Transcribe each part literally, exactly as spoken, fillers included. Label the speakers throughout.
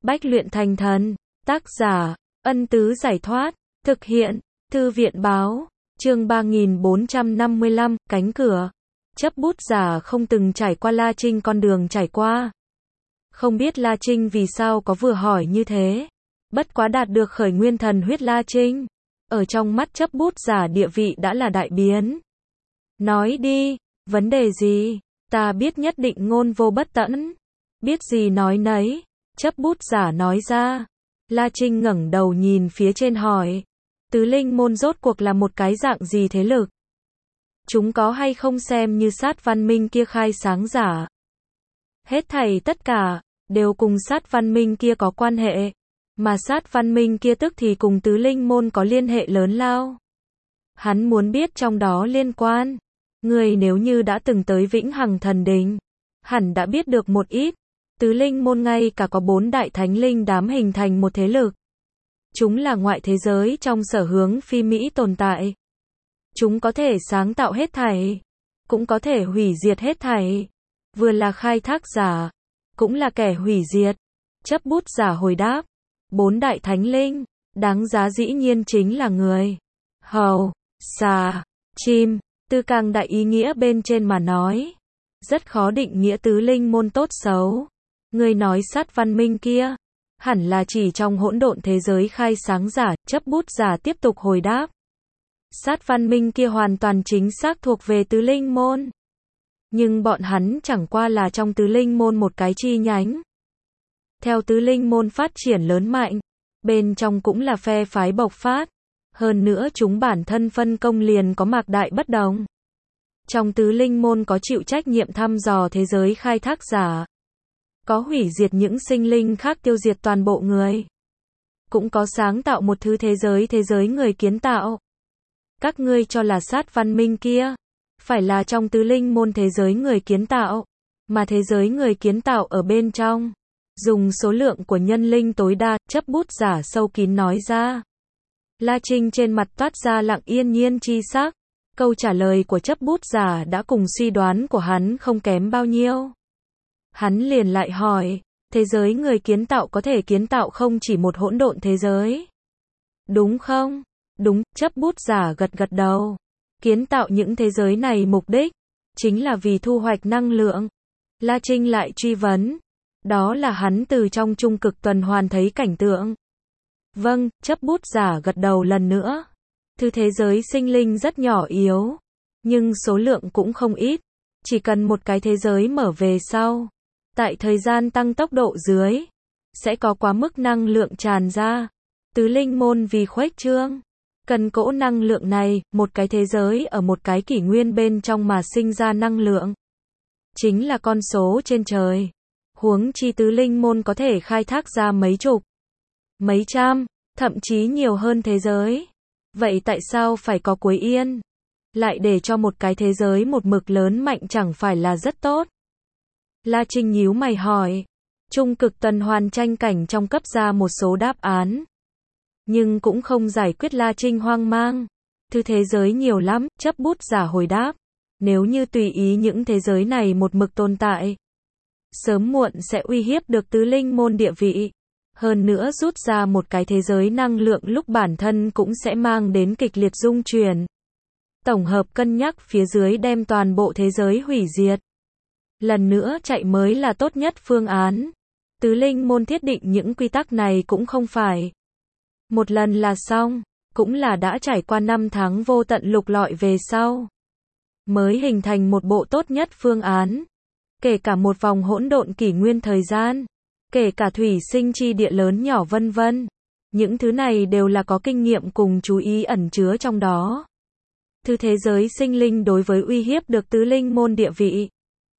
Speaker 1: Bách luyện thành thần. Tác giả, Ân Tứ Giải Thoát. Thực hiện, Thư viện Báo. Chương ba nghìn bốn trăm năm mươi lăm, cánh cửa. Chấp bút giả không từng trải qua La Trinh con đường trải qua. Không biết La Trinh vì sao có vừa hỏi như thế. Bất quá đạt được khởi nguyên thần huyết La Trinh. Ở trong mắt chấp bút giả địa vị đã là đại biến. Nói đi, vấn đề gì? Ta biết nhất định ngôn vô bất tẫn. Biết gì nói nấy. Chấp bút giả nói ra. La Trinh ngẩng đầu nhìn phía trên hỏi. Tứ linh môn rốt cuộc là một cái dạng gì thế lực? Chúng có hay không xem như sát văn minh kia khai sáng giả? Hết thảy tất cả, đều cùng sát văn minh kia có quan hệ. Mà sát văn minh kia tức thì cùng tứ linh môn có liên hệ lớn lao. Hắn muốn biết trong đó liên quan. Người nếu như đã từng tới Vĩnh Hằng Thần Đình, hẳn đã biết được một ít. Tứ linh môn ngay cả có bốn đại thánh linh đám hình thành một thế lực. Chúng là ngoại thế giới trong sở hướng phi mỹ tồn tại. Chúng có thể sáng tạo hết thảy, cũng có thể hủy diệt hết thảy. Vừa là khai thác giả, cũng là kẻ hủy diệt. Chấp bút giả hồi đáp. Bốn đại thánh linh, đáng giá dĩ nhiên chính là người, hầu, xà, chim. Từ càng đại ý nghĩa bên trên mà nói, rất khó định nghĩa tứ linh môn tốt xấu. Người nói sát văn minh kia, hẳn là chỉ trong hỗn độn thế giới khai sáng giả. Chấp bút giả tiếp tục hồi đáp. Sát văn minh kia hoàn toàn chính xác thuộc về tứ linh môn. Nhưng bọn hắn chẳng qua là trong tứ linh môn một cái chi nhánh. Theo tứ linh môn phát triển lớn mạnh, bên trong cũng là phe phái bộc phát. Hơn nữa chúng bản thân phân công liền có mạc đại bất đồng. Trong tứ linh môn có chịu trách nhiệm thăm dò thế giới khai thác giả. Có hủy diệt những sinh linh khác tiêu diệt toàn bộ người. Cũng có sáng tạo một thứ thế giới thế giới người kiến tạo. Các ngươi cho là sát văn minh kia, phải là trong tứ linh môn thế giới người kiến tạo. Mà thế giới người kiến tạo ở bên trong. Dùng số lượng của nhân linh tối đa, chấp bút giả sâu kín nói ra. La Trinh trên mặt toát ra lặng yên nhiên chi sắc. Câu trả lời của chấp bút giả đã cùng suy đoán của hắn không kém bao nhiêu. Hắn liền lại hỏi, thế giới người kiến tạo có thể kiến tạo không chỉ một hỗn độn thế giới? Đúng không? Đúng, chấp bút giả gật gật đầu. Kiến tạo những thế giới này mục đích, chính là vì thu hoạch năng lượng. La Trinh lại truy vấn. Đó là hắn từ trong trung cực tuần hoàn thấy cảnh tượng. Vâng, chấp bút giả gật đầu lần nữa. Thứ thế giới sinh linh rất nhỏ yếu, nhưng số lượng cũng không ít. Chỉ cần một cái thế giới mở về sau, tại thời gian tăng tốc độ dưới, sẽ có quá mức năng lượng tràn ra. Tứ linh môn vì khuếch trương, cần cỗ năng lượng này, một cái thế giới ở một cái kỷ nguyên bên trong mà sinh ra năng lượng. Chính là con số trên trời. Huống chi tứ linh môn có thể khai thác ra mấy chục, mấy trăm, thậm chí nhiều hơn thế giới. Vậy tại sao phải có cuối yên? Lại để cho một cái thế giới một mực lớn mạnh chẳng phải là rất tốt? La Trinh nhíu mày hỏi. Trung cực tuần hoàn tranh cảnh trong cấp ra một số đáp án. Nhưng cũng không giải quyết La Trinh hoang mang. Thứ thế giới nhiều lắm, chấp bút giả hồi đáp. Nếu như tùy ý những thế giới này một mực tồn tại, sớm muộn sẽ uy hiếp được tứ linh môn địa vị. Hơn nữa rút ra một cái thế giới năng lượng lúc bản thân cũng sẽ mang đến kịch liệt dung chuyển. Tổng hợp cân nhắc phía dưới đem toàn bộ thế giới hủy diệt. Lần nữa chạy mới là tốt nhất phương án. Tứ linh môn thiết định những quy tắc này cũng không phải một lần là xong, cũng là đã trải qua năm tháng vô tận lục lọi về sau, mới hình thành một bộ tốt nhất phương án. Kể cả một vòng hỗn độn kỷ nguyên thời gian, kể cả thủy sinh chi địa lớn nhỏ vân vân. Những thứ này đều là có kinh nghiệm cùng chú ý ẩn chứa trong đó. Thứ thế giới sinh linh đối với uy hiếp được tứ linh môn địa vị.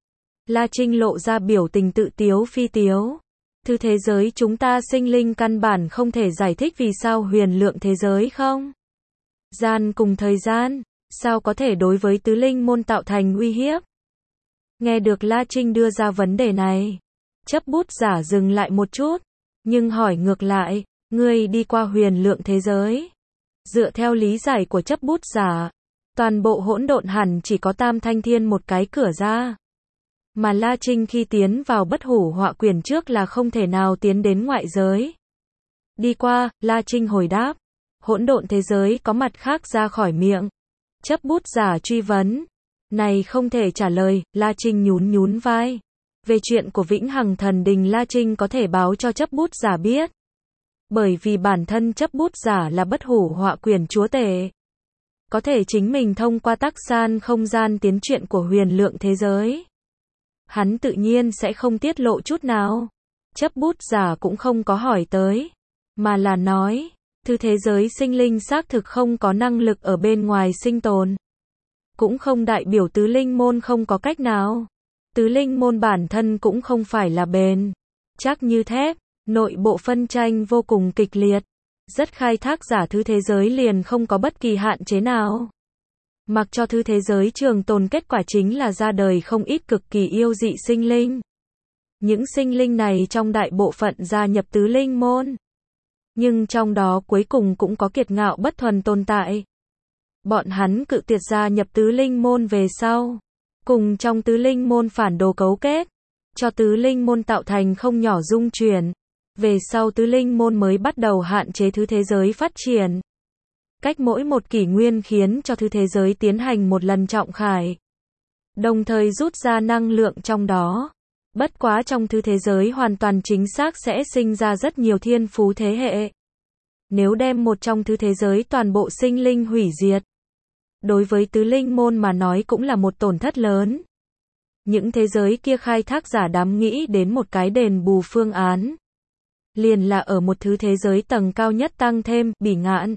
Speaker 1: La Trinh lộ ra biểu tình tự tiếu phi tiếu. Thứ thế giới chúng ta sinh linh căn bản không thể giải thích vì sao huyền lượng thế giới không? Gian cùng thời gian, sao có thể đối với tứ linh môn tạo thành uy hiếp? Nghe được La Trinh đưa ra vấn đề này, chấp bút giả dừng lại một chút, nhưng hỏi ngược lại, ngươi đi qua huyền lượng thế giới. Dựa theo lý giải của chấp bút giả, toàn bộ hỗn độn hẳn chỉ có Tam Thanh Thiên một cái cửa ra. Mà La Trinh khi tiến vào bất hủ họa quyền trước là không thể nào tiến đến ngoại giới. Đi qua, La Trinh hồi đáp. Hỗn độn thế giới có mặt khác ra khỏi miệng. Chấp bút giả truy vấn. Này không thể trả lời, La Trinh nhún nhún vai. Về chuyện của Vĩnh Hằng Thần Đình La Trinh có thể báo cho chấp bút giả biết. Bởi vì bản thân chấp bút giả là bất hủ họa quyền chúa tể. Có thể chính mình thông qua tắc san không gian tiến chuyện của huyền lượng thế giới. Hắn tự nhiên sẽ không tiết lộ chút nào. Chấp bút giả cũng không có hỏi tới. Mà là nói, thứ thế giới sinh linh xác thực không có năng lực ở bên ngoài sinh tồn. Cũng không đại biểu tứ linh môn không có cách nào. Tứ linh môn bản thân cũng không phải là bền chắc như thép, nội bộ phân tranh vô cùng kịch liệt. Rất khai thác giả thứ thế giới liền không có bất kỳ hạn chế nào. Mặc cho thứ thế giới trường tồn kết quả chính là ra đời không ít cực kỳ yêu dị sinh linh. Những sinh linh này trong đại bộ phận gia nhập tứ linh môn. Nhưng trong đó cuối cùng cũng có kiệt ngạo bất thuần tồn tại. Bọn hắn cự tuyệt gia nhập tứ linh môn về sau. Cùng trong tứ linh môn phản đồ cấu kết. Cho tứ linh môn tạo thành không nhỏ dung chuyển. Về sau tứ linh môn mới bắt đầu hạn chế thứ thế giới phát triển. Cách mỗi một kỷ nguyên khiến cho thứ thế giới tiến hành một lần trọng khải. Đồng thời rút ra năng lượng trong đó. Bất quá trong thứ thế giới hoàn toàn chính xác sẽ sinh ra rất nhiều thiên phú thế hệ. Nếu đem một trong thứ thế giới toàn bộ sinh linh hủy diệt. Đối với tứ linh môn mà nói cũng là một tổn thất lớn. Những thế giới kia khai thác giả đám nghĩ đến một cái đền bù phương án. Liền là ở một thứ thế giới tầng cao nhất tăng thêm, bỉ ngạn.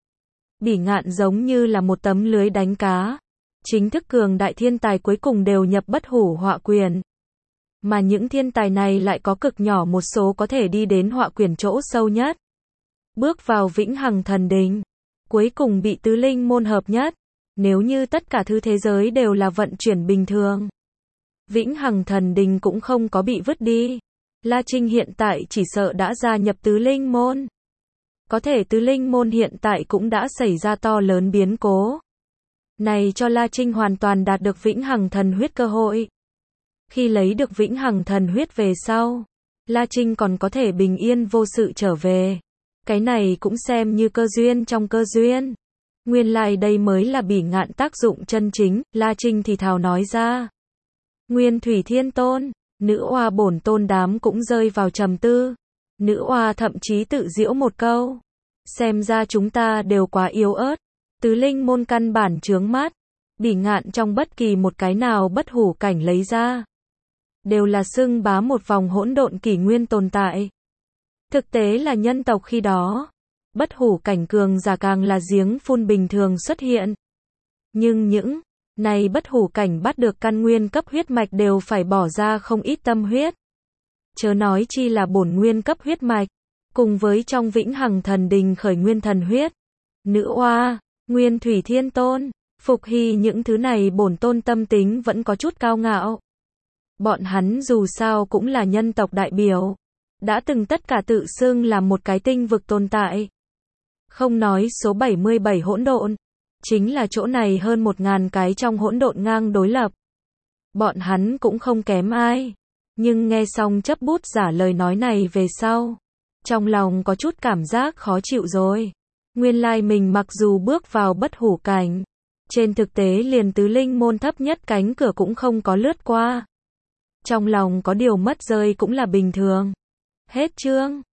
Speaker 1: Bỉ ngạn giống như là một tấm lưới đánh cá. Chính thức cường đại thiên tài cuối cùng đều nhập bất hủ họa quyền. Mà những thiên tài này lại có cực nhỏ một số có thể đi đến họa quyền chỗ sâu nhất. Bước vào Vĩnh Hằng Thần Đình. Cuối cùng bị tứ linh môn hợp nhất. Nếu như tất cả thứ thế giới đều là vận chuyển bình thường. Vĩnh Hằng Thần Đình cũng không có bị vứt đi. La Trinh hiện tại chỉ sợ đã gia nhập tứ linh môn. Có thể tứ linh môn hiện tại cũng đã xảy ra to lớn biến cố. Này cho La Trinh hoàn toàn đạt được Vĩnh Hằng Thần Huyết cơ hội. Khi lấy được Vĩnh Hằng Thần Huyết về sau, La Trinh còn có thể bình yên vô sự trở về. Cái này cũng xem như cơ duyên trong cơ duyên. Nguyên lai đây mới là bỉ ngạn tác dụng chân chính, La Trinh thì thào nói ra. Nguyên Thủy Thiên Tôn, nữ oa bổn tôn đám cũng rơi vào trầm tư. Nữ oa thậm chí tự giễu một câu. Xem ra chúng ta đều quá yếu ớt. Tứ linh môn căn bản chướng mắt. Bỉ ngạn trong bất kỳ một cái nào bất hủ cảnh lấy ra. Đều là xưng bá một vòng hỗn độn kỷ nguyên tồn tại. Thực tế là nhân tộc khi đó. Bất hủ cảnh cường giả càng là giếng phun bình thường xuất hiện. Nhưng những này bất hủ cảnh bắt được căn nguyên cấp huyết mạch đều phải bỏ ra không ít tâm huyết. Chớ nói chi là bổn nguyên cấp huyết mạch. Cùng với trong Vĩnh Hằng Thần Đình khởi nguyên thần huyết. Nữ oa, Nguyên Thủy Thiên Tôn, Phục Hy những thứ này bổn tôn tâm tính vẫn có chút cao ngạo. Bọn hắn dù sao cũng là nhân tộc đại biểu. Đã từng tất cả tự xưng là một cái tinh vực tồn tại. Không nói số bảy mươi bảy hỗn độn. Chính là chỗ này hơn một ngàn cái trong hỗn độn ngang đối lập. Bọn hắn cũng không kém ai. Nhưng nghe xong chấp bút giả lời nói này về sau. Trong lòng có chút cảm giác khó chịu rồi. Nguyên lai mình mặc dù bước vào bất hủ cảnh. Trên thực tế liền tứ linh môn thấp nhất cánh cửa cũng không có lướt qua. Trong lòng có điều mất rơi cũng là bình thường. Hết chương.